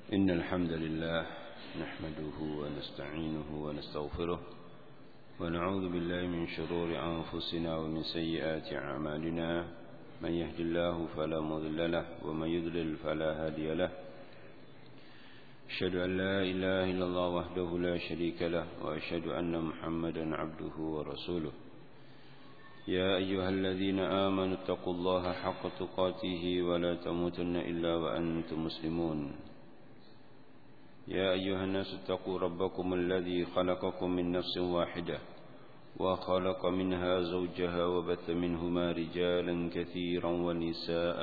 إن الحمد لله نحمده ونستعينه ونستغفره ونعوذ بالله من شرور أنفسنا ومن سيئات أعمالنا من يهد الله فلا مضل له ومن يضلل فلا هادي له أشهد أن لا إله إلا الله وحده لا شريك له وأشهد أن محمدا عبده ورسوله يا أيها الذين آمنوا اتقوا الله حق تقاته ولا تموتن إلا وأنتم مسلمون يا أيها الناس اتقوا ربكم الذي خلقكم من نفس واحدة وخلق منها زوجها وبث منهما رجالا كثيرا ونساء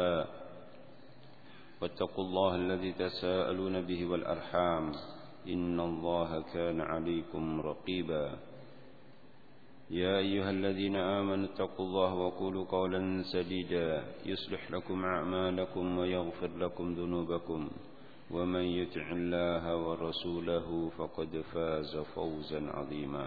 واتقوا الله الذي تساءلون به والأرحام إن الله كان عليكم رقيبا يا أيها الذين آمنوا اتقوا الله وقولوا قولا سديدا يصلح لكم أعمالكم ويغفر لكم ذنوبكم ومن يطع الله ورسوله فقد فاز فوزا عظيما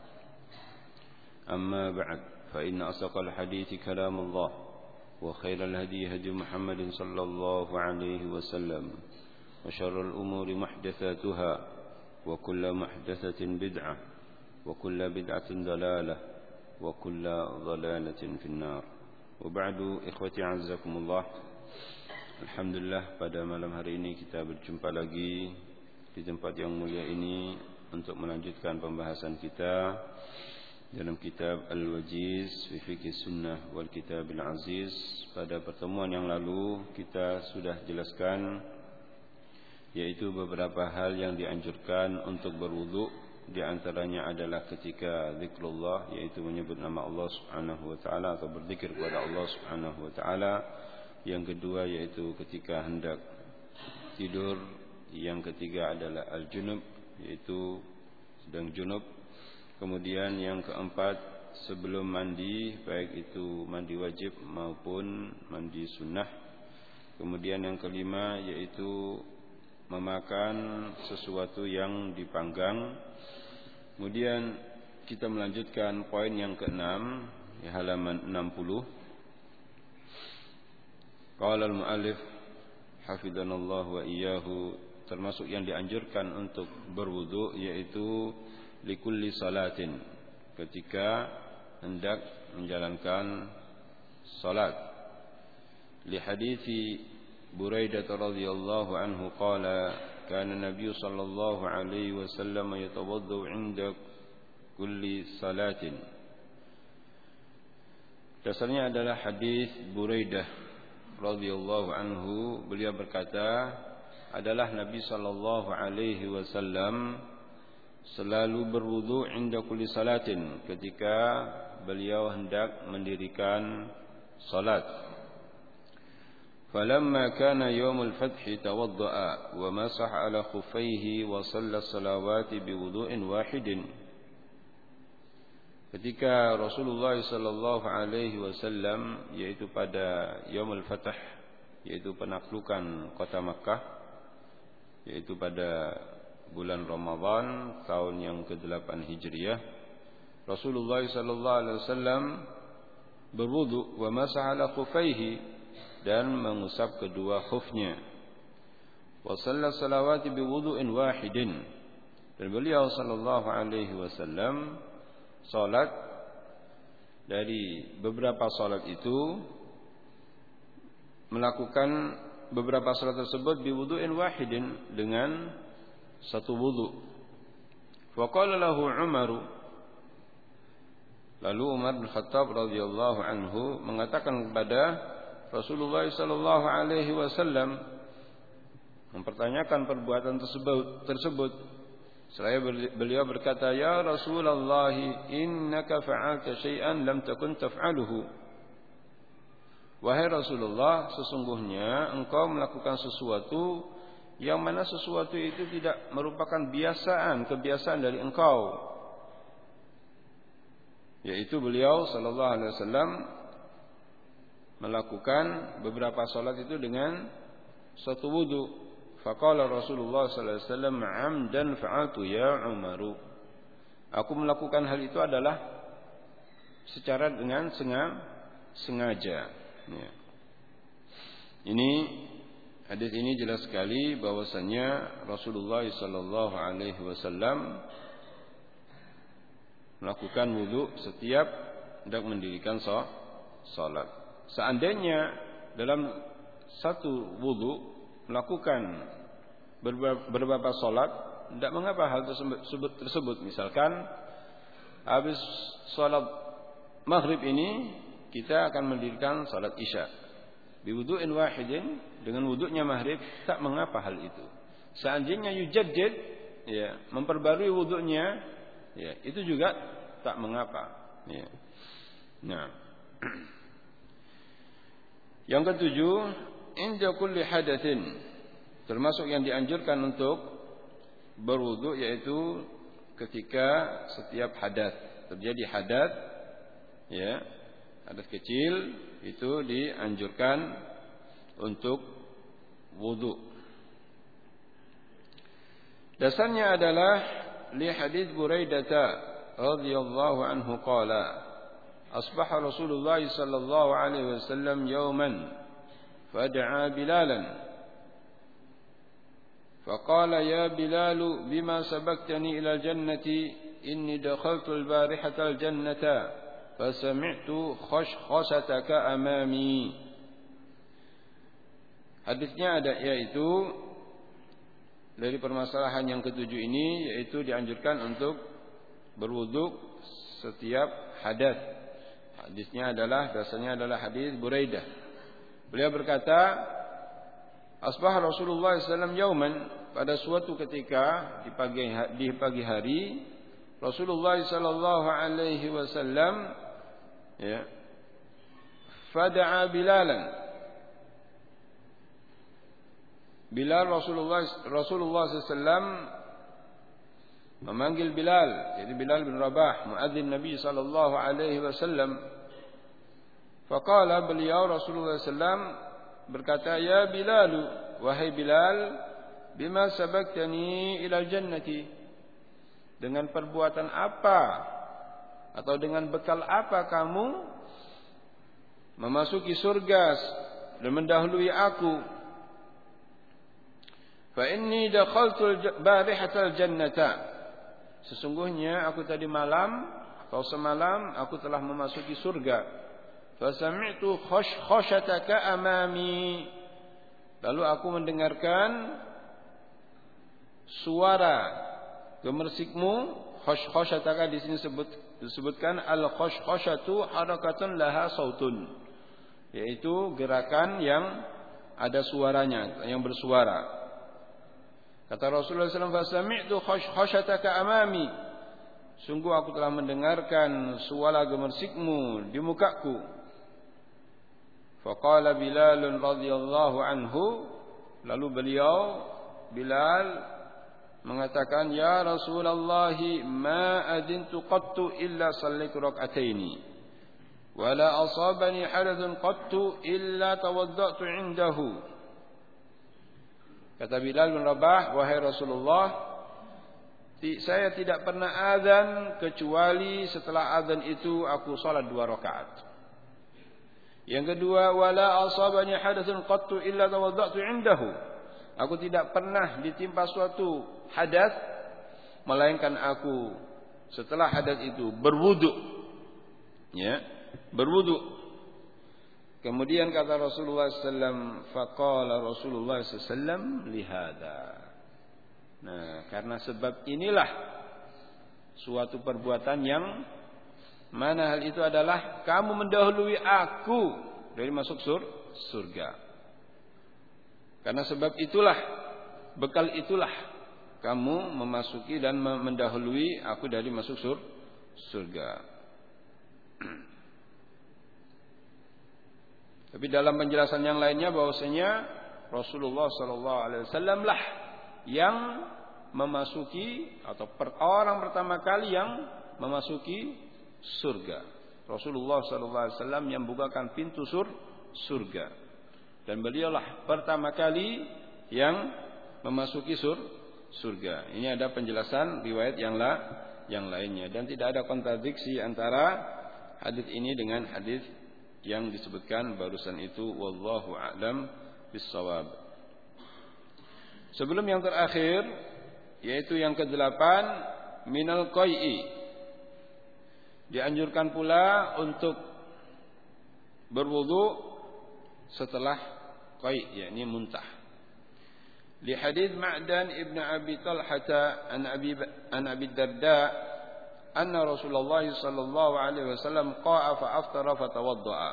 أما بعد فإن أصدق الحديث كلام الله وخير الهدي هدي محمد صلى الله عليه وسلم وشر الأمور محدثاتها وكل محدثة بدعة وكل بدعة ضلالة وكل ضلالة في النار وبعد إخوتي عزكم الله. Alhamdulillah, pada malam hari ini kita berjumpa lagi di tempat yang mulia ini untuk melanjutkan pembahasan kita dalam kitab Al-Wajiz fi Fiqh Sunnah wal Kitab Al-Aziz. Pada pertemuan yang lalu kita sudah jelaskan yaitu beberapa hal yang dianjurkan untuk berwudu. Di antaranya adalah ketika zikrullah, yaitu menyebut nama Allah Subhanahu wa taala atau berzikir kepada Allah Subhanahu wa taala. Yang kedua yaitu ketika hendak tidur. Yang ketiga adalah al-junub, yaitu sedang junub. Kemudian yang keempat sebelum mandi, baik itu mandi wajib maupun mandi sunnah. Kemudian yang kelima yaitu memakan sesuatu yang dipanggang. Kemudian kita melanjutkan poin yang keenam di halaman 60. Qala al-muallif hafizanallahu wa iyyahu, termasuk yang dianjurkan untuk berwudu yaitu likulli salatin, ketika hendak menjalankan salat. Li hadithi Buraidah radhiyallahu anhu qala kana Nabi sallallahu alaihi wasallam yatawaddu 'inda kulli salatin. Dasarnya adalah hadis Buraidah radhiyallahu anhu. Beliau berkata, adalah Nabi sallallahu alaihi wasallam selalu berwudu 'inda kulli salatin, ketika beliau hendak mendirikan salat. Falamma kana yaumul fath tawaddaa wa masaha ala khuffaihi wa shalla salawati biwudu'in wahidin. Ketika Rasulullah sallallahu alaihi wasallam, yaitu pada Yaumul Fath, yaitu penaklukan kota Makkah, yaitu pada bulan Ramadan tahun yang ke-8 Hijriah, Rasulullah sallallahu alaihi wasallam berwudu wa masaha ala khuffaihi, dan mengusap kedua khufnya, wa shalla salawati biwudu'in wahidin, dan beliau sallallahu alaihi wasallam salat dari beberapa salat itu, melakukan beberapa salat tersebut biwudu'in wahidin, dengan satu wudu. Wa qala lahu Umar, lalu Umar bin Khattab radhiyallahu anhu mengatakan kepada Rasulullah sallallahu alaihi wasallam, mempertanyakan perbuatan tersebut. Seraya beliau berkata, ya Rasulullah, innaka fa'alta syai'an lam takun taf'aluhu. Wahai Rasulullah, sesungguhnya engkau melakukan sesuatu yang mana sesuatu itu tidak merupakan kebiasaan dari engkau. Yaitu beliau sallallahu alaihi wasallam melakukan beberapa salat itu dengan satu wudu. Faqala Rasulullah sallallahu alaihi wasallam, "'amdan fa'altu ya Umaru." Aku melakukan hal itu adalah secara dengan sengaja. Ya. Ini Hadis ini jelas sekali bahwasanya Rasulullah sallallahu alaihi wasallam melakukan wudu setiap hendak mendirikan salat. Seandainya dalam satu wudu melakukan beberapa salat, tidak mengapa hal tersebut. Misalkan habis salat maghrib ini kita akan mendirikan salat isya. Biwudu'in wahidin, dengan wudu'nya maghrib, tak mengapa hal itu. Seandainya yujaddid, ya, memperbarui wudu'nya, ya, itu juga tak mengapa, ya. Nah, yang ketujuh, inda kulli hadatsin, termasuk yang dianjurkan untuk berwudu yaitu ketika setiap hadas terjadi hadas, ya, hadas kecil itu dianjurkan untuk wudu. Dasarnya adalah li hadits Buraidah radhiyallahu anhu qala asbaha Rasulullah sallallahu alaihi wasallam yawman fad'a Bilalan فقال يا بلال بما سبقتني إلى الجنة إني دخلت البارحة الجنة فسمعت خشخشتك أمامي. Hadisnya ada yaitu dari permasalahan yang ketujuh ini, yaitu dianjurkan untuk berwudu setiap hadas. Hadisnya adalah, dasarnya adalah hadis Buraidah. Beliau berkata, asbah Rasulullah SAW yauman, pada suatu ketika di pagi hari Rasulullah sallallahu alaihi wasallam, ya, fada'a Bilalan. Bilal Rasulullah SAW memanggil Bilal, yaitu Bilal bin Rabah, muadzin Nabi sallallahu alaihi wasallam. Faqala, beliau Rasulullah SAW berkata, ya Bilal, wahai Bilal, bima sabaktani ilal jannati, dengan perbuatan apa atau dengan bekal apa kamu memasuki surga dan mendahului aku? Fa inni dakhaltul barihatal jannata, sesungguhnya aku tadi malam atau semalam aku telah memasuki surga. Fa sami'tu khashkhashataka amami, lalu aku mendengarkan suara gemersikmu. Khashkhashataka di sini disebutkan al-khashkhashatu harakatun laha sautun, yaitu gerakan yang ada suaranya, yang bersuara. Kata Rasulullah SAW, fasami'tu khashkhashataka amami, sungguh aku telah mendengarkan suara gemersikmu di mukaku. Faqala Bilal radhiyallahu anhu, lalu beliau Bilal mengatakan, ya Rasulullah, ma adintu qattu illa sallaitu rak'ataini wa la asabani hadathun qattu illa tawaddatu indahu. Kata Bilal bin Rabah, wahai Rasulullah, saya tidak pernah azan kecuali setelah azan itu aku salat 2 rakaat. Yang kedua, wala asabani hadathun qattu illa tawaddatu indahu, aku tidak pernah ditimpa suatu hadas melainkan aku setelah hadas itu berwudu, ya, berwudu. Kemudian kata Rasulullah SAW, faqala Rasulullah SAW lihada, nah, karena sebab inilah suatu perbuatan yang mana hal itu adalah kamu mendahului aku dari masuk surga. Karena sebab itulah, bekal itulah kamu memasuki dan mendahului aku dari masuk surga. Tapi dalam penjelasan yang lainnya bahwasanya Rasulullah SAW lah yang memasuki atau orang pertama kali yang memasuki surga. Rasulullah SAW yang bukakan pintu surga, dan beliaulah pertama kali yang memasuki surga. Ini ada penjelasan riwayat yang lainnya, dan tidak ada kontradiksi antara hadis ini dengan hadis yang disebutkan barusan itu. Wallahu a'lam bissawab. Sebelum yang terakhir, yaitu yang ke-8, minal qai'i. Dianjurkan pula untuk berwudu setelah qai', yakni muntah. Li hadits Ma'dan ibn Abi Talhah an Abi Darda anna Rasulullah sallallahu alaihi wasallam qa'a fa aftara fa tawadda'a.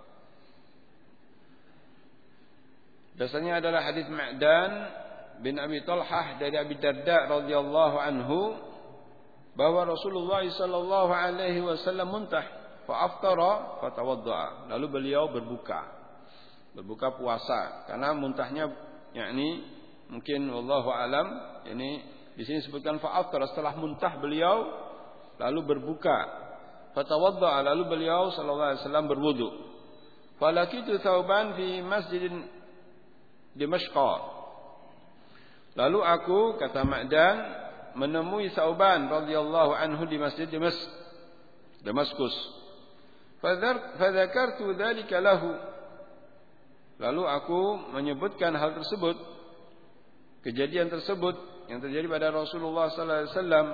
Dasarnya adalah hadis Ma'dan bin Abi Talhah dari Abi Darda radhiyallahu anhu bahwa Rasulullah sallallahu alaihi wasallam muntah fa aftara fa tawadda'a. Lalu beliau berbuka puasa karena muntahnya, yakni mungkin wallahu alam, ini di sini disebutkan fa aftara, setelah muntah beliau lalu berbuka, fa tawadda'a, lalu beliau sallallahu alaihi wasallam berwudu. Falakitu thawban fi masjidin Dimashq. Lalu aku, kata Ma'dan, menemui Thawban radhiyallahu anhu di masjid Damaskus. Fadzakartu dzalika lahu. Lalu aku menyebutkan hal tersebut, kejadian tersebut yang terjadi pada Rasulullah sallallahu alaihi wasallam.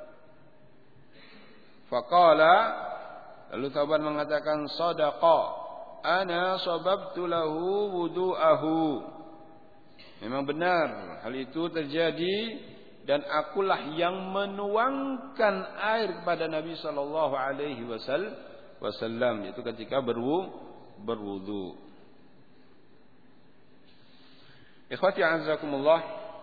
Faqala, lalu Thawban mengatakan, "Shadaqa, ana sababtu lahu wudu'ahu." Memang benar hal itu terjadi, dan akulah yang menuangkan air kepada Nabi sallallahu alaihi wasallam, yaitu ketika berwudu. Ikhwati a'azzakumullah.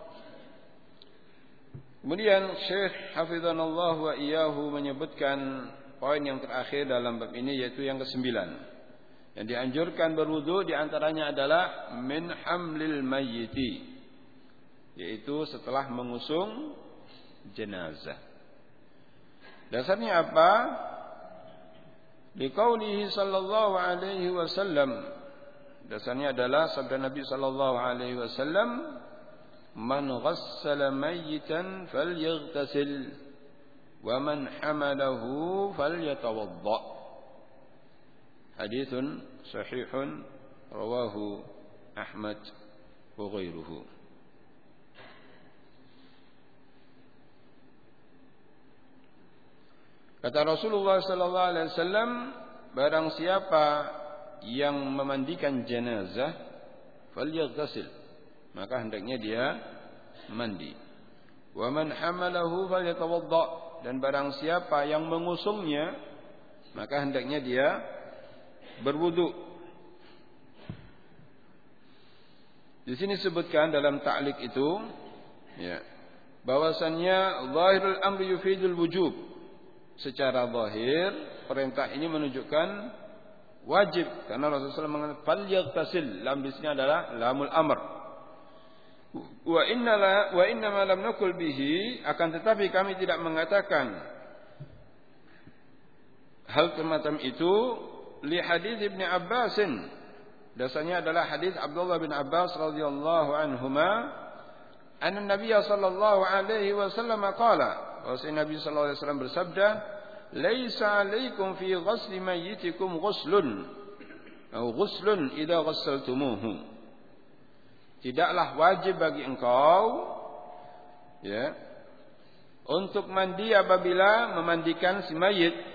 Kemudian Syekh hafizanallah wa iyyahu menyebutkan poin yang terakhir dalam bab ini, yaitu yang ke-9. Yang dianjurkan berwudu diantaranya adalah min hamlil mayyiti, yaitu setelah mengusung jenazah. Dasarnya apa? Liqaulihi sallallahu alaihi wasallam. Dasarnya adalah sabda Nabi sallallahu alaihi wasallam, man ghassala mayyitan falyaghtasil wa man hamalahu falyatawadda. Haditsun sahihun rawahu Ahmad wa ghairuhu. Kata Rasulullah sallallahu alaihi wasallam, barang siapa yang memandikan jenazah, falyaghtasil, maka hendaknya dia mandi. Wa man hamalahu falyatawadda, dan barang siapa yang mengusungnya, maka hendaknya dia berwudu. Di sini disebutkan dalam ta'liq itu, ya, bahwasannya zahirul amri yufidul wujub. Secara zahir perintah ini menunjukkan wajib, karena Rasulullah SAW mengatakan falyaghtasil, lam di sini adalah lamul amr. Wa inna ma lam naqul bihi, akan tetapi kami tidak mengatakan hal semacam itu li hadis Ibnu Abbas. Dasarnya adalah hadis Abdullah bin Abbas radhiyallahu anhuma, anna Nabi sallallahu alaihi wasallam qala, bahwasanya Nabi sallallahu alaihi wasallam bersabda, laisa alaikum fi ghusli mayyitikum ghuslun atau ghuslun idza ghassaltumuhu. Tidaklah wajib bagi engkau, ya, untuk mandi apabila memandikan si mayit.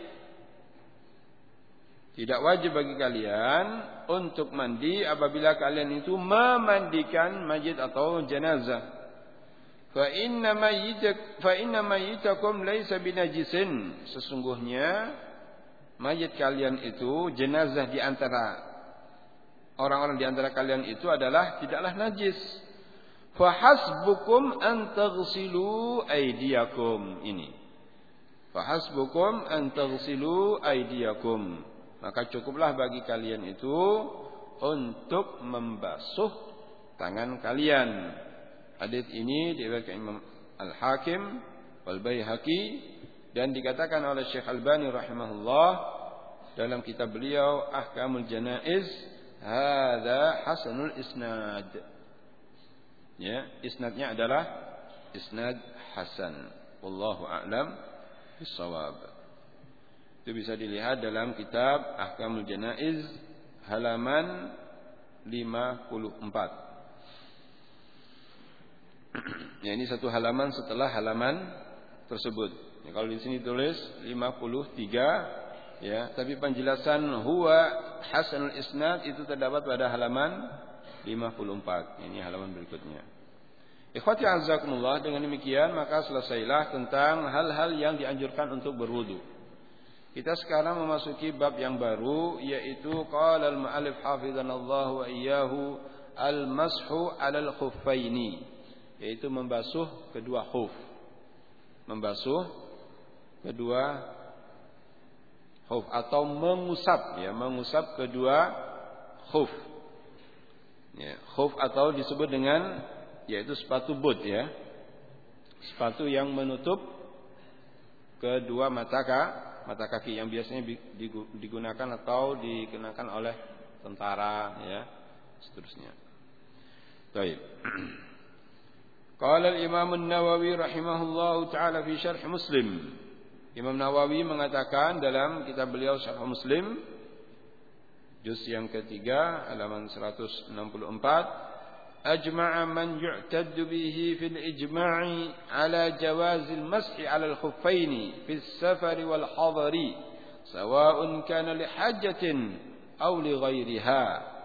Tidak wajib bagi kalian untuk mandi apabila kalian itu memandikan mayit atau jenazah. Fa inna mayyitakum laysa binajisin. Sesungguhnya mayit kalian itu, jenazah di antara orang-orang di antara kalian itu adalah tidaklah najis. Fa hasbukum an taghsilu aydiyakum. Ini. Fa hasbukum an taghsilu aydiyakum. Maka cukuplah bagi kalian itu untuk membasuh tangan kalian. Hadis ini diriwayatkan Imam Al-Hakim wal Baihaqi, dan dikatakan oleh Syekh Albani rahimahullah dalam kitab beliau Ahkamul Janaiz, hadza hasanul isnad. Ya, isnadnya adalah isnad hasan. Wallahu a'lam bissawab. Itu bisa dilihat dalam kitab Ahkamul Janaiz halaman 54. Ya, ini satu halaman setelah halaman tersebut. Ya, kalau di sini tulis 53, ya, tapi penjelasan huwa hasanul isnad itu terdapat pada halaman 54. Ini halaman berikutnya. Ikhwati azzakumullah, dengan demikian maka selesailah tentang hal-hal yang dianjurkan untuk berwudu. Kita sekarang memasuki bab yang baru, yaitu qala al-mu'allif hafizanallahu wa iyyahu al-mashu 'alal khuffaini, yaitu membasuh kedua khuf. Membasuh kedua khuf atau mengusap, ya, mengusap kedua khuf. Ya, khuf atau disebut dengan yaitu sepatu boot, ya. Sepatu yang menutup kedua mata kaki yang biasanya digunakan atau dikenakan oleh tentara, ya, seterusnya. Baik. Qala al-Imam an-Nawawi rahimahullahu taala fi syarh Muslim. Imam Nawawi mengatakan dalam kitab beliau Syarh Muslim juz yang ketiga halaman 164, ajma'a man yu'taddu bihi fil ijma'i ala jawazil mashi 'ala al-khuffaini fis safari wal hadari sawa'un kana li hajatin aw li ghairiha.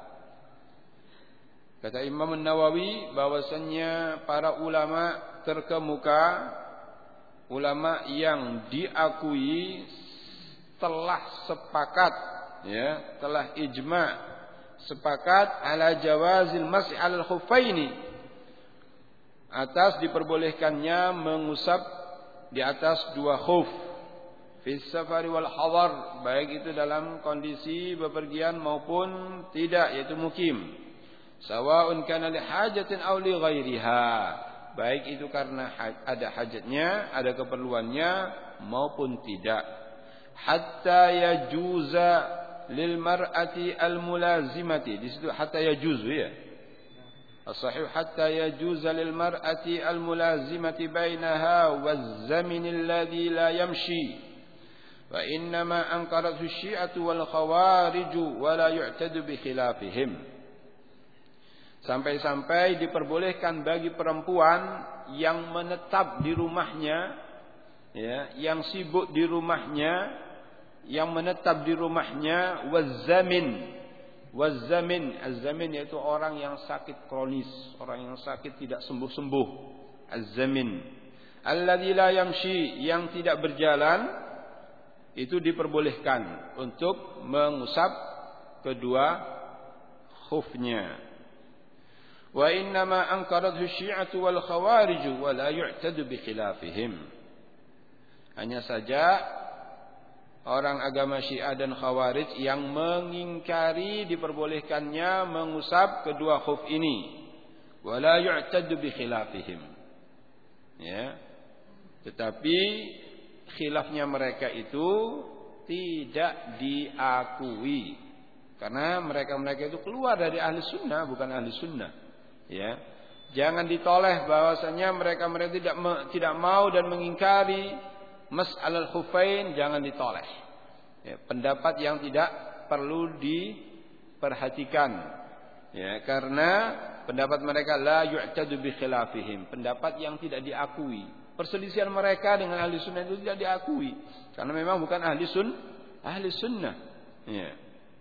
Kata Imam Nawawi bahwasannya para ulama terkemuka, ulama yang diakui telah sepakat, ya, telah ijma' sepakat ala jawazil masih alal khuffaini, atas diperbolehkannya mengusap di atas dua khuf fis safari wal hadar, baik itu dalam kondisi bepergian maupun tidak, yaitu mukim. Sawa'un kana li hajatin aw li ghairiha, baik itu karena ada hajatnya, ada keperluannya maupun tidak. Hatta yajuza lil mar'ati al mulazimati, di situ hatta yajuzu, ya. As-sahih hatta yajuza lil mar'ati al mulazimati bainaha waz zamin alladhi la yamshi. Wa inna ma ankarathu syi'atu wal khawariju wa la yu'tadu bi khilafihim. Sampai-sampai diperbolehkan bagi perempuan yang menetap di rumahnya, ya, yang sibuk di rumahnya, yang menetap di rumahnya, wazamin, az-zamin yaitu orang yang sakit kronis, orang yang sakit tidak sembuh-sembuh, az-zamin, alladzi la yamshi, yang tidak berjalan, itu diperbolehkan untuk mengusap kedua khufnya. Wa innama ankarathu syi'atu wal khawariju wa la yu'tadu bi khilafihim. Hanya saja orang agama Syiah dan Khawarij yang mengingkari diperbolehkannya mengusap kedua khuf ini, wa la yu'tadu bi khilafihim, ya. Tetapi khilafnya mereka itu tidak diakui, karena mereka itu keluar dari ahli sunnah, bukan ahli sunnah. Ya, jangan ditoleh bahwasanya mereka tidak mau dan mengingkari mas'alal khuffain, jangan ditoleh. Ya, pendapat yang tidak perlu diperhatikan. Ya, karena pendapat mereka la yu'tadu bi khilafihim, pendapat yang tidak diakui. Perselisihan mereka dengan ahli sunnah itu tidak diakui, karena memang bukan ahli sunnah. Ya.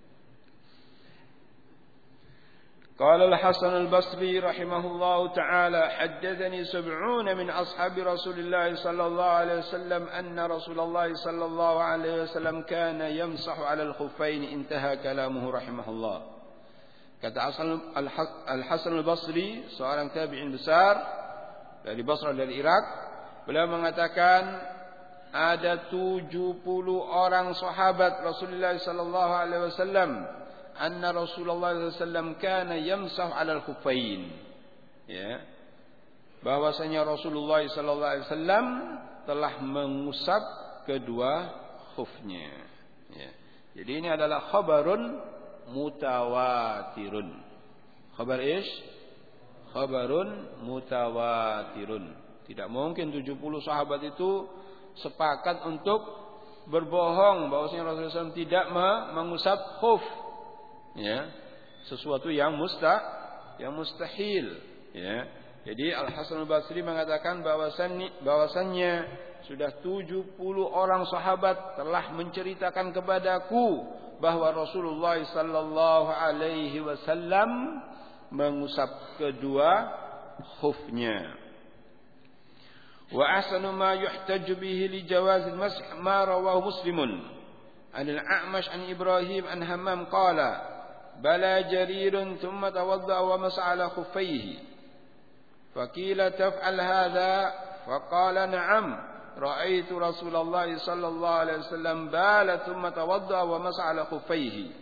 قال الحسن البصري رحمه الله تعالى حدثني 70 من أصحاب رسول الله صلى الله عليه وسلم أن رسول الله صلى الله عليه وسلم كان يمسح على الخفين. انتهى كلامه رحمه الله. Kata Al-Hasan Al-Basri, seorang tabi'in besar dari Basrah, dari Irak, beliau mengatakan ada 70 orang sahabat Rasulullah sallallahu alaihi wasallam, anna Rasulullah sallallahu alaihi wasallam kana yamsah 'alal khuffain, ya, bahwasanya Rasulullah sallallahu alaihi wasallam telah mengusap kedua khufnya, ya. Jadi ini adalah khabarun mutawatirun. Khabar ish? Khabarun mutawatirun. Tidak mungkin 70 sahabat itu sepakat untuk berbohong bahwasanya Rasulullah SAW tidak mengusap khuf. Ya, sesuatu yang mustahil, ya. Jadi Al-Hasan Al-Basri mengatakan bahwasannya sudah 70 orang sahabat telah menceritakan kepadaku bahwa Rasulullah sallallahu alaihi wasallam mengusap kedua khufnya. Wa ahsanu ma yuhtaju bihi li jawaz al-masih ma rawahu Muslimun an al-A'mash an Ibrahim an Hammam qala bala jarirun thumma tawadda wa mas'a ala khuffayhi faqila taf'al hadha faqala na'am ra'aitu Rasulullah sallallahu alaihi wasallam bala thumma tawadda wa mas'a ala khuffayhi.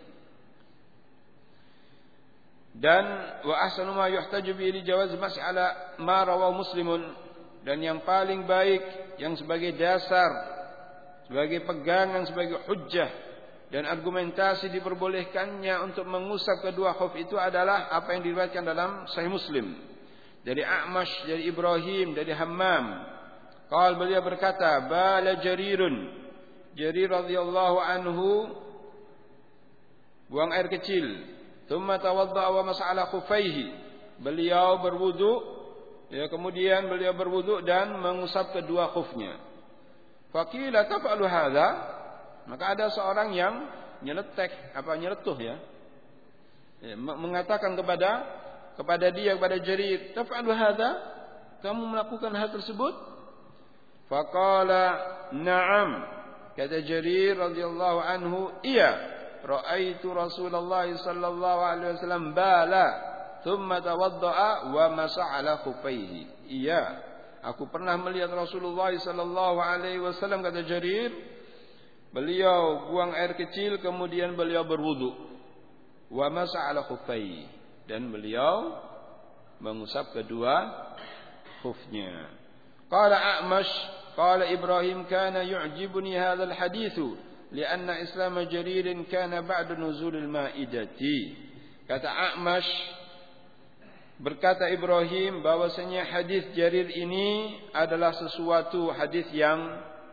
Dan wa ahsanu ma yuhtaju bihi li jawaz masih ala ma rawahu Muslimun, dan yang paling baik yang sebagai dasar, sebagai pegangan, sebagai hujjah dan argumentasi diperbolehkannya untuk mengusap kedua khuf itu adalah apa yang diriwayatkan dalam Sahih Muslim dari A'mash, dari Ibrahim, dari Hammam. Qal, beliau berkata, bala Jarirun, Jarir radhiyallahu anhu buang air kecil, thumma tawadda wa mas'ala khuffaihi, beliau berwudu, ya, kemudian beliau berwudu dan mengusap kedua khufnya. Faqila taf'alu hadza, maka ada seorang yang nyeletuh ya, mengatakan kepada dia, kepada Jarir, taf'alu hadza, kamu melakukan hal tersebut? Faqala na'am, kata Jarir radhiyallahu anhu, iya, ra'aitu Rasulullah sallallahu alaihi wasallam bala thumma tawadda'a wa masa'a ala khuffaihi. Iya, aku pernah melihat Rasulullah sallallahu alaihi wasallam, kata Jarir, beliau buang air kecil kemudian beliau berwudu, wa masa'a ala khuffaihi, dan beliau mengusap kedua khufnya. Qala A'mash, qala Ibrahim, kana yu'jibuni hadzal haditsu lianna Islam Jarir kana ba'da nuzulil Ma'idati. Kata A'mash, berkata Ibrahim, bahwasanya hadis Jarir ini adalah sesuatu hadis yang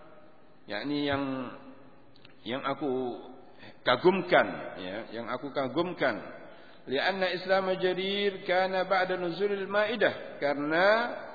aku kagumkan, ya, yang aku kagumkan. Lianna Islam Jarir kana ba'da nuzulil Ma'idah, karena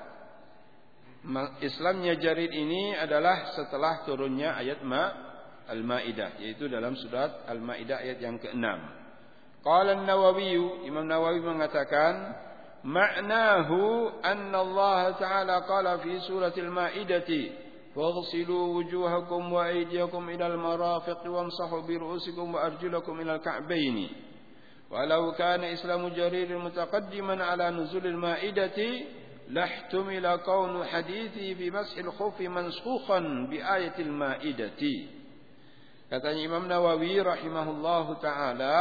Islamnya Jarir ini adalah setelah turunnya ayat Al-Ma'idah, yaitu dalam surat Al-Ma'idah ayat yang ke-6. Qala An-Nawawi, Imam Nawawi mengatakan, ma'nahu anna Allah Ta'ala qala fi suratil Ma'idati, faghsilu wujuhakum wa aydiyakum ilal marafiq wamsahu bi ru'usikum wa arjulakum ilal ka'baini. Walau kana Islamu Jarir mutaqaddiman ala nuzulil Ma'idati lahtumila kaunu hadithi fi mashil khufi mansukhan bi ayatil Ma'idati. Katanya Imam Nawawi rahimahullahu ta'ala,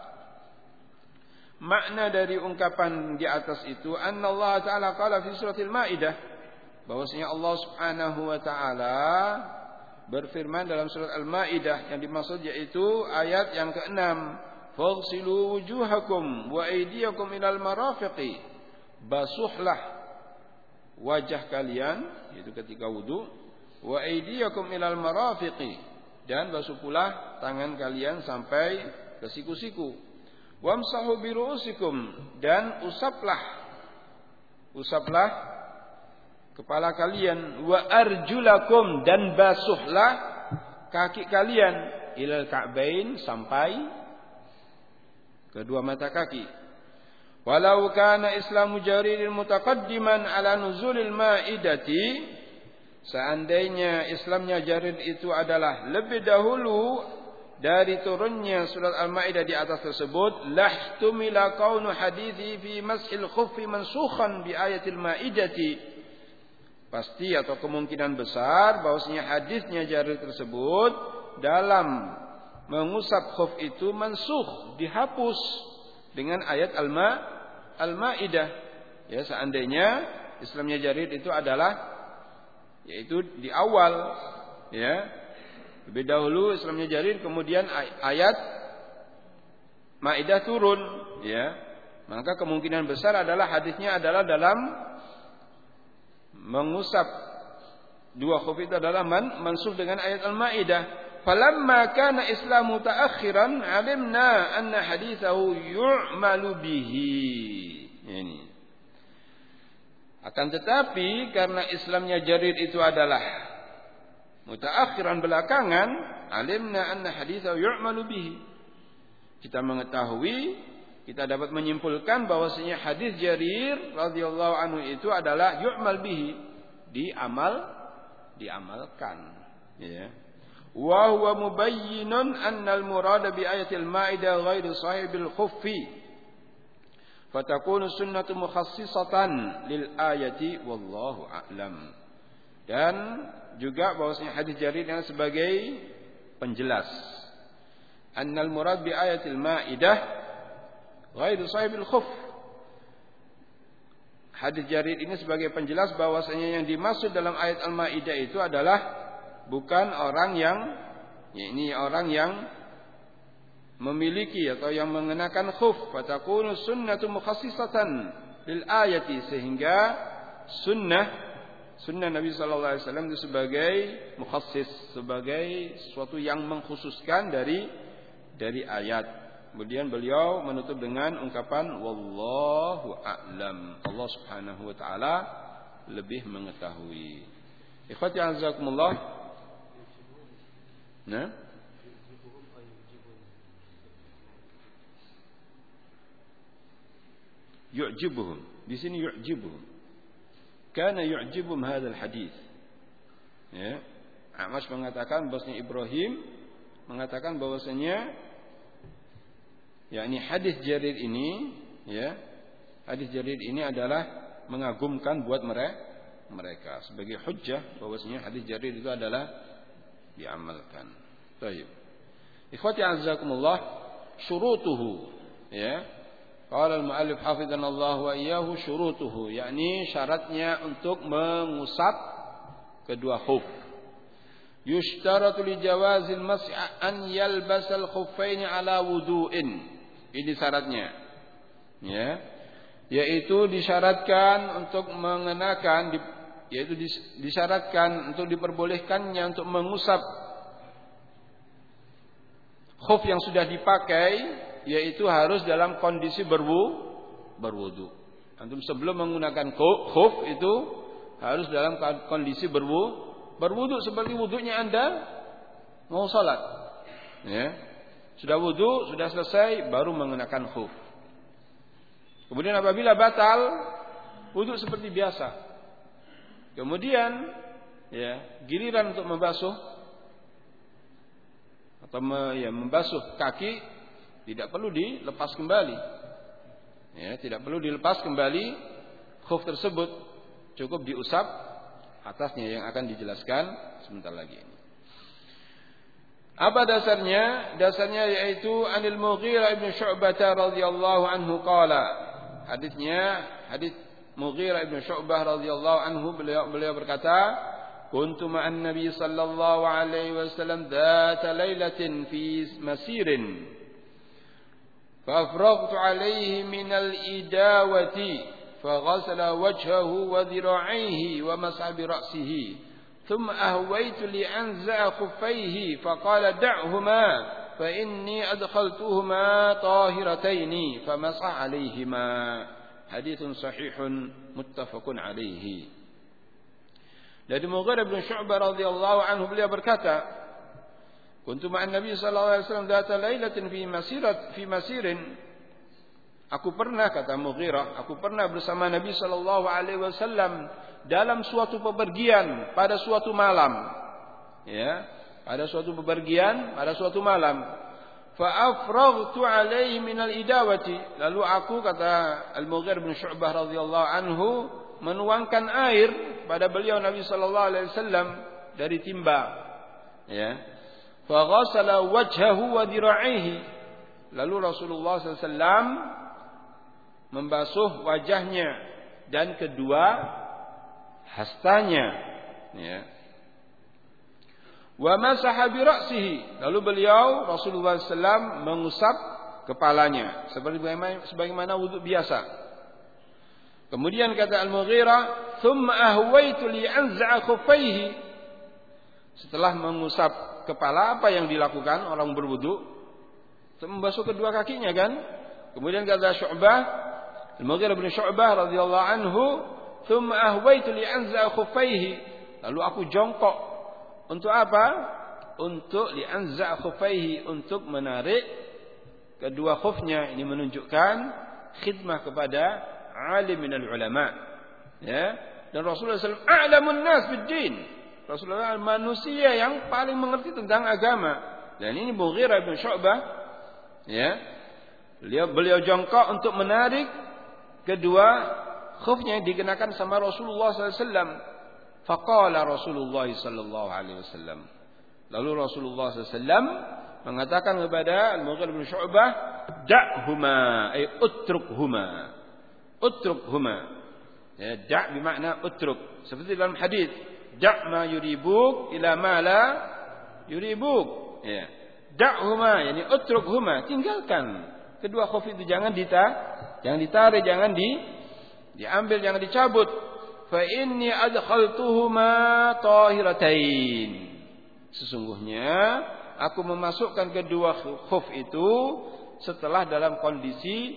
makna dari ungkapan di atas itu, anna Allah ta'ala qala fi suratil Ma'idah, bahwasanya Allah subhanahu wa ta'ala berfirman dalam surat Al-Ma'idah, yang dimaksud yaitu ayat yang ke-6, faghsilu wujuhakum wa aydiyakum ilal marafiqi, basuhlah wajah kalian, yaitu ketika wudu, wa aydiyakum ilal marafiqi, dan basuh pula tangan kalian sampai ke siku-siku. Wamsahu bi ru'usikum, dan usaplah kepala kalian. Wa arjulakum, dan basuhlah kaki kalian, ilal ka'bain, sampai kedua mata kaki. Walau kana Islamu Jarir mutaqaddiman ala nuzulil Ma'idati, seandainya Islamnya Jarir itu adalah lebih dahulu dari turunnya surat Al-Ma'idah di atas tersebut, lahtumila kaunu hadithi fi mashil khuffi mansukhan bi ayatil Ma'idati, pasti atau kemungkinan besar bahwasanya hadisnya Jarir tersebut dalam mengusap khuf itu mansukh, dihapus dengan ayat Al-Ma'idah. Ya, seandainya Islamnya Jarir itu adalah, yaitu di awal, ya, lebih dahulu Islamnya Jarir, kemudian ayat Ma'idah turun, ya, maka kemungkinan besar adalah hadisnya adalah dalam mengusap dua khuf itu adalah mansukh dengan ayat Al-Ma'idah. Falamma kana Islamu ta'akhiran alimna anna hadithahu yu'malu bihi. Ini. Akan tetapi karena Islamnya Jarir itu adalah mutaakhiran belakangan, alimna anna haditsahu yu'malu bihi. Kita mengetahui, kita dapat menyimpulkan bahwasanya hadis Jarir radhiyallahu anhu itu adalah yu'mal bihi, diamalkan, ya. Wa huwa mubayyinun anna al-murada bi ayatil Maidah ghairu sahibil khuffi. Fatakunu sunnatu mukhassisatan lil ayati wallahu a'lam. Dan juga bahwasanya hadis Jarir yang sebagai penjelas. Annal murad bi ayatil Maidah ghairu sahibil khuff. Hadis Jarir ini sebagai penjelas bahwasanya yang dimaksud dalam ayat Al-Maidah itu adalah bukan orang yang memiliki atau yang mengenakan khuf. Fatakunu sunnatu mukhassisatan lil ayati, sehingga sunnah Nabi sallallahu alaihi wasallam itu sebagai mukhassis, sebagai sesuatu yang mengkhususkan dari ayat. Kemudian beliau menutup dengan ungkapan wallahu a'lam. Allah Subhanahu wa taala lebih mengetahui. Ikhwati azakumullah. Nah, yu'jibuhum. Di sini yu'jibuhum. Kana yu'jibuhum hadzal hadis. Ya. Amash mengatakan bahwasanya Ibrahim mengatakan bahwasanya yakni hadis Jarir ini, ya. Hadis Jarir ini adalah mengagumkan buat mereka sebagai hujjah bahwasanya hadis Jarir itu adalah diamalkan. Baik. Ikhwati azakumullah, syurutuhu, ya. Qala al-muallif hafizanallahu wa iyyahu syurutuhu, yakni syaratnya untuk mengusap kedua khuf. Yushtaratu li jawazil mas'i an yalbasal khuffaini ala wudu'in. Ini syaratnya. Ya. Yaitu disyaratkan untuk mengenakan, yaitu disyaratkan untuk diperbolehkannya untuk mengusap khuf yang sudah dipakai, yaitu harus dalam kondisi berwudu. Antum sebelum menggunakan khuf itu harus dalam kondisi berwudu seperti wudunya Anda mau salat. Ya. Sudah wudu, sudah selesai baru mengenakan khuf. Kemudian apabila batal, wudu seperti biasa. Kemudian ya, giliran untuk membasuh atau membasuh kaki tidak perlu dilepas kembali. Ya, tidak perlu dilepas kembali khuf tersebut, cukup diusap atasnya yang akan dijelaskan sebentar lagi ini. Apa dasarnya? Dasarnya yaitu Anil Mughirah ibn Syu'bah radhiyallahu anhu qala. Hadisnya hadis Mughirah ibn Syu'bah radhiyallahu anhu, beliau berkata, "Kuntu ma'an Nabi sallallahu alaihi wasallam dzata lailatin fi masirin. Fa afragtu alaihi min al-idawati fa ghasala wajhahu wa dhira'ihi wa mas'a bi ra'sihi. Thumma ahwaytu li anza'a khuffayhi fa qala da'huma fa inni adkhaltuhuma tahirataini fa mas'a alaihima." Haditsun sahihun muttafaqun alaihi. Dari Mughirah bin Syu'bah radhiyallahu anhu, beliau berkata, "Kuntu ma'an Nabi sallallahu alaihi wasallam dzata lailatin fi masirin." Aku pernah, kata Mughirah, aku pernah bersama Nabi sallallahu alaihi wasallam dalam suatu bepergian pada suatu malam. Ya, pada suatu bepergian pada suatu malam. Fa'afraghtu alaihi minal idawati. Lalu aku, kata Al-Mughirah bin Syu'bah radhiyallahu anhu, menuangkan air pada beliau Nabi sallallahu alaihi wasallam dari timba. Ya. Fa ghasala wajhahu wa dhira'ihi. Lalu Rasulullah sallallahu alaihi wasallam membasuh wajahnya dan kedua hastanya. Ya. Wa masaha bi ra'sihi. Lalu beliau Rasulullah SAW mengusap kepalanya sebagaimana wudu biasa. Kemudian kata Al-Mughirah, "Tsumma ahwaitu li anza'a khuffaihi." Setelah mengusap kepala, apa yang dilakukan orang berwudu? Membasuh kedua kakinya kan? Kemudian kata Syu'bah, Al-Mughirah bin Syu'bah radhiyallahu anhu, thumma ahwaitu li anza khuffaihi. Lalu aku jongkok. Untuk apa? Untuk li anza khuffaihi, untuk menarik kedua khufnya. Ini menunjukkan khidmah kepada alim minal ulama. Ya. Dan Rasulullah SAW a'lamun nas bid-din. Rasulullah manusia yang paling mengerti tentang agama. Dan ini Mughirah bin Syu'bah, ya. Beliau jongkok untuk menarik kedua khufnya yang dikenakan sama Rasulullah SAW. Faqala Rasulullah sallallahu alaihi wasallam. Lalu Rasulullah SAW mengatakan kepada Al-Mughirah bin Syu'bah, da'huma, ay utrukhuma. Utrukhuma. Ya, da' bermakna utruk. Seperti dalam hadis, da' ma yuribuk ila ma la yuribuk. Ya. Da'huma, yani utrukhuma, tinggalkan kedua khuf itu, jangan ditarik, jangan diambil, jangan dicabut. Fa inni adkhaltuhuma tahiratain. Sesungguhnya aku memasukkan kedua khuf itu setelah dalam kondisi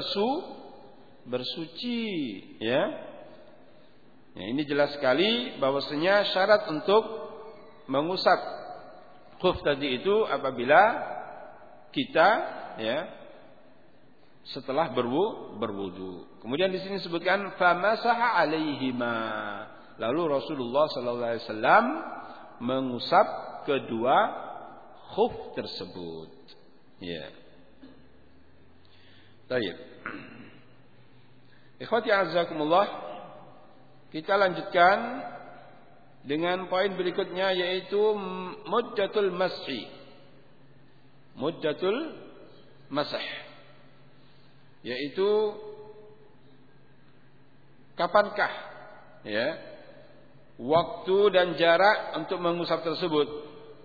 bersuci, ya. Ya, ini jelas sekali bahwasanya syarat untuk mengusap khuf tadi itu apabila kita, ya, setelah berwudu. Kemudian di sini disebutkan famasaha alaihima. Lalu Rasulullah sallallahu alaihi wasallam mengusap kedua khuf tersebut. Ya. Baik. Ikhwati a'azzakumullah, kita lanjutkan dengan poin berikutnya, yaitu muddatul mashi. Muddatul masah, yaitu kapankah, ya, waktu dan jarak untuk mengusap tersebut.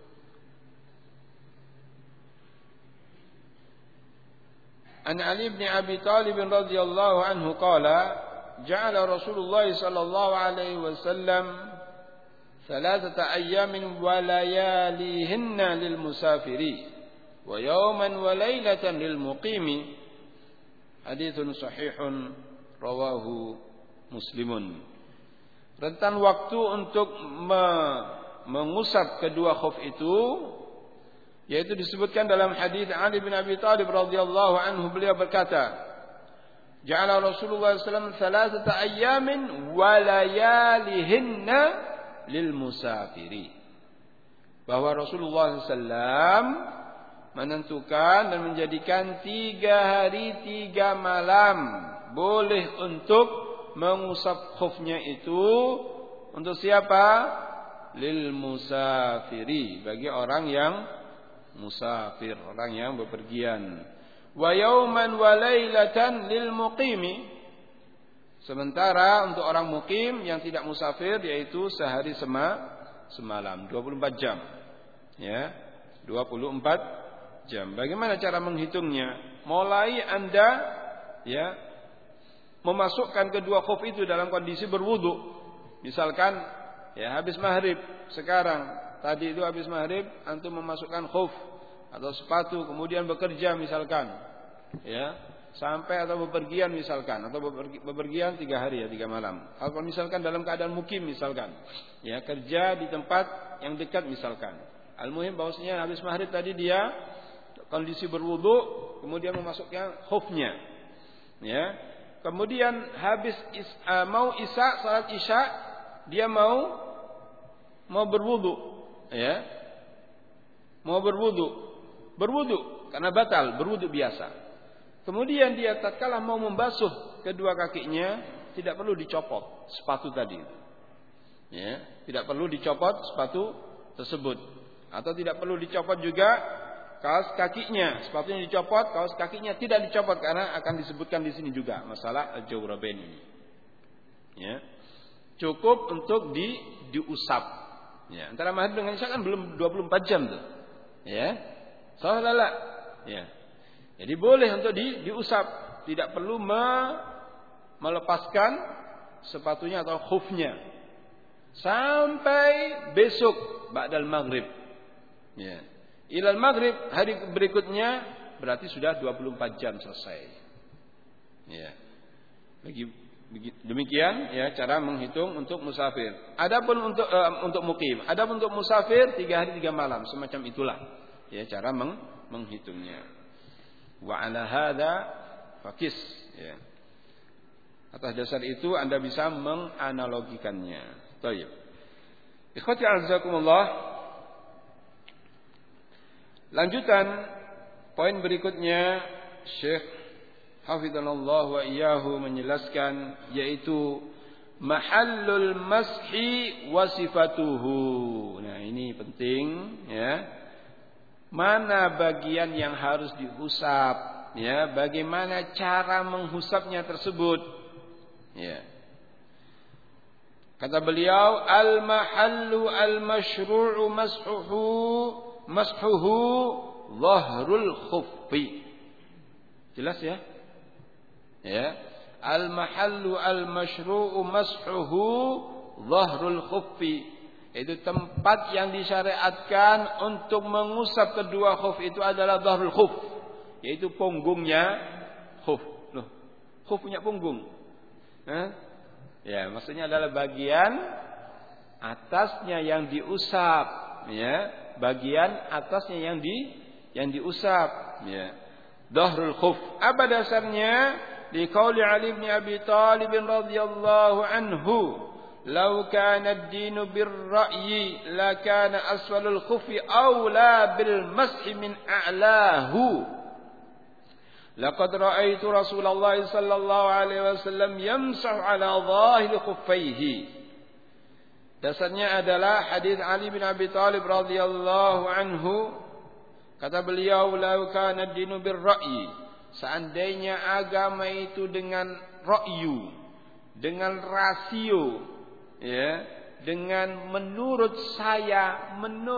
An Ali bin Abi Thalib radhiyallahu anhu qala ja'ala Rasulullah sallallahu alaihi wasallam 3 ayyamin wa layalihinna lil musafiri wa yawman wa laylatan lil muqimi. Haditsun sahihun rawahu Muslimun. Rentan waktu untuk mengusap kedua khuf itu, yaitu disebutkan dalam hadis Ali bin Abi Thalib radhiyallahu anhu, beliau berkata, ja'ala Rasulullah sallallahu alaihi wasallam 3 ayyamin wa layalihinna lil musafiri. Bahwa Rasulullah SAW menentukan dan menjadikan 3 hari 3 malam boleh untuk mengusap khufnya itu untuk siapa? Lil musafiri, bagi orang yang musafir, orang yang bepergian. Wa yauman wa lailatan lil muqimi. Sementara untuk orang mukim yang tidak musafir, yaitu sehari semalam, 24 jam. Ya, 24 jam. Bagaimana cara menghitungnya? Mulai Anda, ya, memasukkan kedua khuf itu dalam kondisi berwudu. Misalkan, ya, habis maghrib sekarang, tadi itu habis maghrib antum memasukkan khuf atau sepatu, kemudian bekerja misalkan, ya, sampai atau bepergian misalkan, atau bepergian 3 hari, ya, 3 malam. Atau misalkan dalam keadaan mukim misalkan, ya, kerja di tempat yang dekat misalkan. Al-muhim bahwasanya habis maghrib tadi dia kondisi berwudu, kemudian memasukkan khufnya, ya. Kemudian habis mau isya, salat isya, dia mau berwudu, ya. Mau berwudu karena batal, berwudu biasa. Kemudian dia tatkala mau membasuh kedua kakinya, tidak perlu dicopot sepatu tadi. Ya, tidak perlu dicopot sepatu tersebut, atau tidak perlu dicopot juga kaos kakinya. Sepatunya dicopot, kaos kakinya tidak dicopot, karena akan disebutkan di sini juga masalah al-jawrabain ini. Ya. Cukup untuk diusap. Ya, antara maghrib dengan isya kan belum 24 jam tuh. Ya. Salah. Ya. Jadi boleh untuk diusap, tidak perlu melepaskan sepatunya atau khufnya sampai besok ba'dal maghrib. Ya. Ilal maghrib, hari berikutnya berarti sudah 24 jam selesai. Ya. Demikian ya cara menghitung untuk musafir. Adapun untuk mukim, adapun untuk musafir 3 hari 3 malam, semacam itulah ya cara menghitungnya. Wa ala hadza faqis ya. Atas dasar itu Anda bisa menganalogikannya. Baik. Ikhwati azakumullah. Lanjutan poin berikutnya Syekh hafizallahu wa iyyahu menjelaskan yaitu mahallul mashi wa sifatuhu. Nah, ini penting ya. Mana bagian yang harus diusap ya, bagaimana cara menghusapnya tersebut. Ya. Kata beliau al-mahallu al-masyru'u mashuhu dhahrul khuffi. Jelas ya? Ya. Al-mahallu al-masyru'u mashuhu dhahrul khuffi. Itu tempat yang disyariatkan untuk mengusap kedua khuf itu adalah dhahrul khuf, yaitu punggungnya khuf. Loh, khuf punya punggung. Ya, maksudnya adalah bagian atasnya yang diusap, ya, bagian atasnya yang diusap, ya. Dhahrul khuf. Apa dasarnya? Di qauli Ali bin Abi Thalib radhiyallahu anhu, "Law kana ad-dinu bir-ra'yi, la kana asfalul khufi aula bil mashi min a'lahu." Laqad ra'aitu Rasulullah sallallahu alaihi wasallam yamsahu ala dhahiri khuffaihi. Dasarnya adalah hadis Ali bin Abi Thalib radhiyallahu anhu. Kata beliau, "Law kana ad-dinu bir-ra'yi." Seandainya agama itu dengan ra'yu, dengan rasio, ya, dengan menurut saya,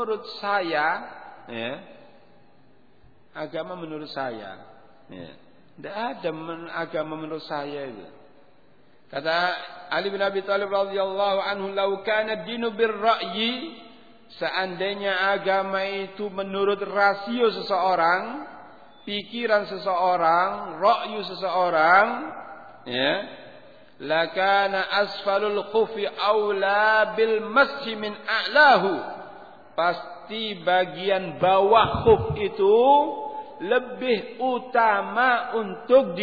ya. Agama menurut saya. Ya. Tidak ada agama menurut saya itu. Kata Ali bin Abi Thalib radhiyallahu anhu, "Lau kana ad-dinu bir-ra'yi." Seandainya agama itu menurut rasio seseorang, pikiran seseorang, ra'yu seseorang, ya, lakana asfalul khufi aula bil mashi min a'lahu. Pasti bagian bawah khuf itu lebih utama untuk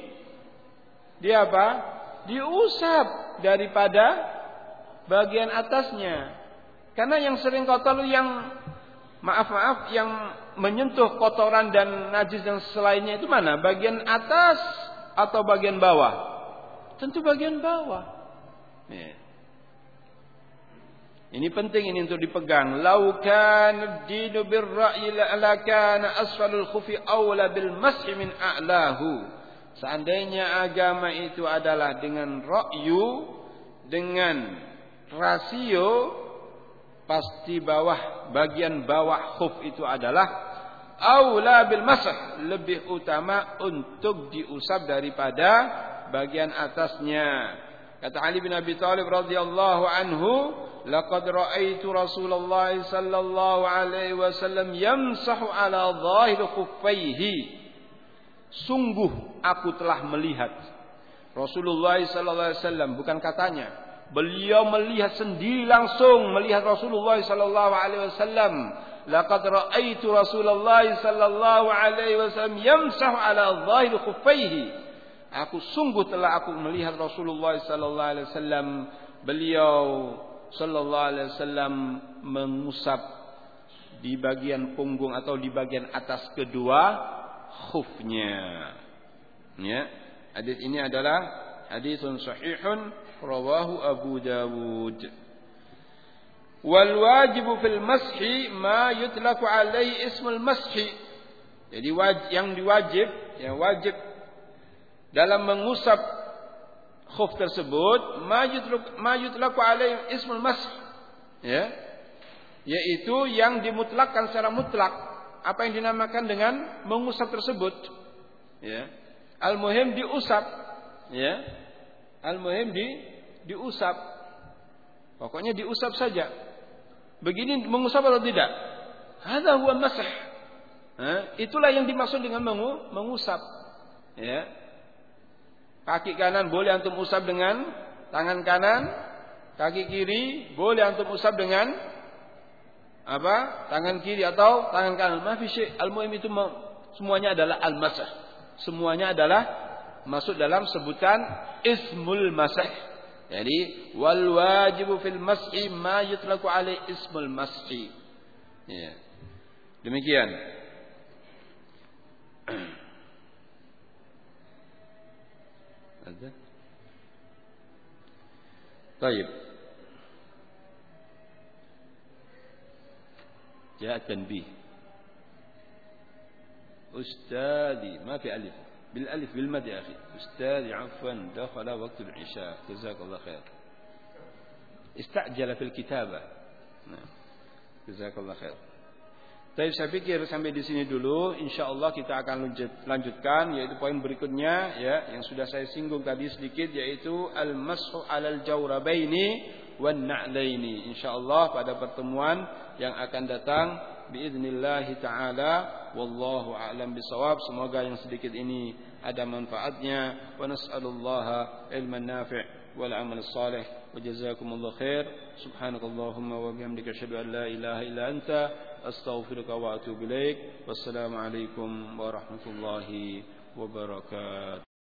diusap daripada bagian atasnya. Karena yang sering kotor yang yang menyentuh kotoran dan najis dan selainnya itu mana? Bagian atas atau bagian bawah? Tentu bagian bawah. Ini penting ini untuk dipegang. Lau kana ad-dinu bir-ra'yi la kana asfalul khufi aula bil mashi min a'lahu. Seandainya agama itu adalah dengan ra'yu, dengan rasio, pasti bagian bawah khuf itu adalah aula bil mash, lebih utama untuk diusap daripada bagian atasnya. Kata Ali bin Abi Thalib radhiyallahu anhu, "Laqad ra'aitu Rasulullah sallallahu alaihi wasallam yamsahu ala dhahiri khuffaihi." Sungguh aku telah melihat Rasulullah sallallahu alaihi wasallam, bukan katanya. Beliau melihat sendiri langsung, melihat Rasulullah sallallahu alaihi wasallam. Laqad ra'aitu Rasulullah sallallahu alaihi wasallam yamsahu ala dhahiri khuffaihi. Aku sungguh telah aku melihat Rasulullah sallallahu alaihi wasallam, beliau sallallahu alaihi wasallam mengusap di bagian punggung atau di bagian atas kedua khufnya. Ya, hadis ini adalah hadisun sahihun rawahu Abu Dawud. Wal wajibu fil mashi ma yutlaqu alaihi ismul mashi. Jadi yang wajib dalam mengusap khuf tersebut ma yutlaqu alaihi ismul mash, ya, yaitu yang dimutlakkan secara mutlak, apa yang dinamakan dengan mengusap tersebut, ya. Al-muhim diusap, ya. Al-muhim diusap. Pokoknya diusap saja. Begini mengusap atau tidak? Hadza huwa masah. Itulah yang dimaksud dengan mengusap, ya. Kaki kanan boleh antum usap dengan tangan kanan, kaki kiri boleh antum usap dengan apa? Tangan kiri atau tangan kanan. Ma fi syai'. Al-muhim itu semuanya adalah al-masah. Semuanya adalah masuk dalam sebutan ismul masah. Jadi wal wajibu fil mas'i ma yutlaqu alaihi ismul mas'i. Ya. Demikian. Ada? Baik. جاء التنبيه أستاذي ما في ألف بالألف بالمد يا أخي أستاذي عفوا دخل وقت العشاء جزاك الله خير استعجل في الكتابة جزاك الله خير. Tapi saya pikir sampai di sini dulu, insyaallah kita akan lanjutkan yaitu poin berikutnya ya yang sudah saya singgung tadi sedikit yaitu al-mashu 'alal jawrabaini wan na'laini. Insyaallah pada pertemuan yang akan datang biiznillah taala wallahu a'lam bisawab. Semoga yang sedikit ini ada manfaatnya wa nas'alullaha ilman nafi' wal 'amal salih wa jazakumullahu khair. Subhanakallahumma wa bihamdika asyhadu an la ilaha illa anta astaghfiruka wa atubu ilaik. Wassalamu alaikum warahmatullahi wabarakatuh.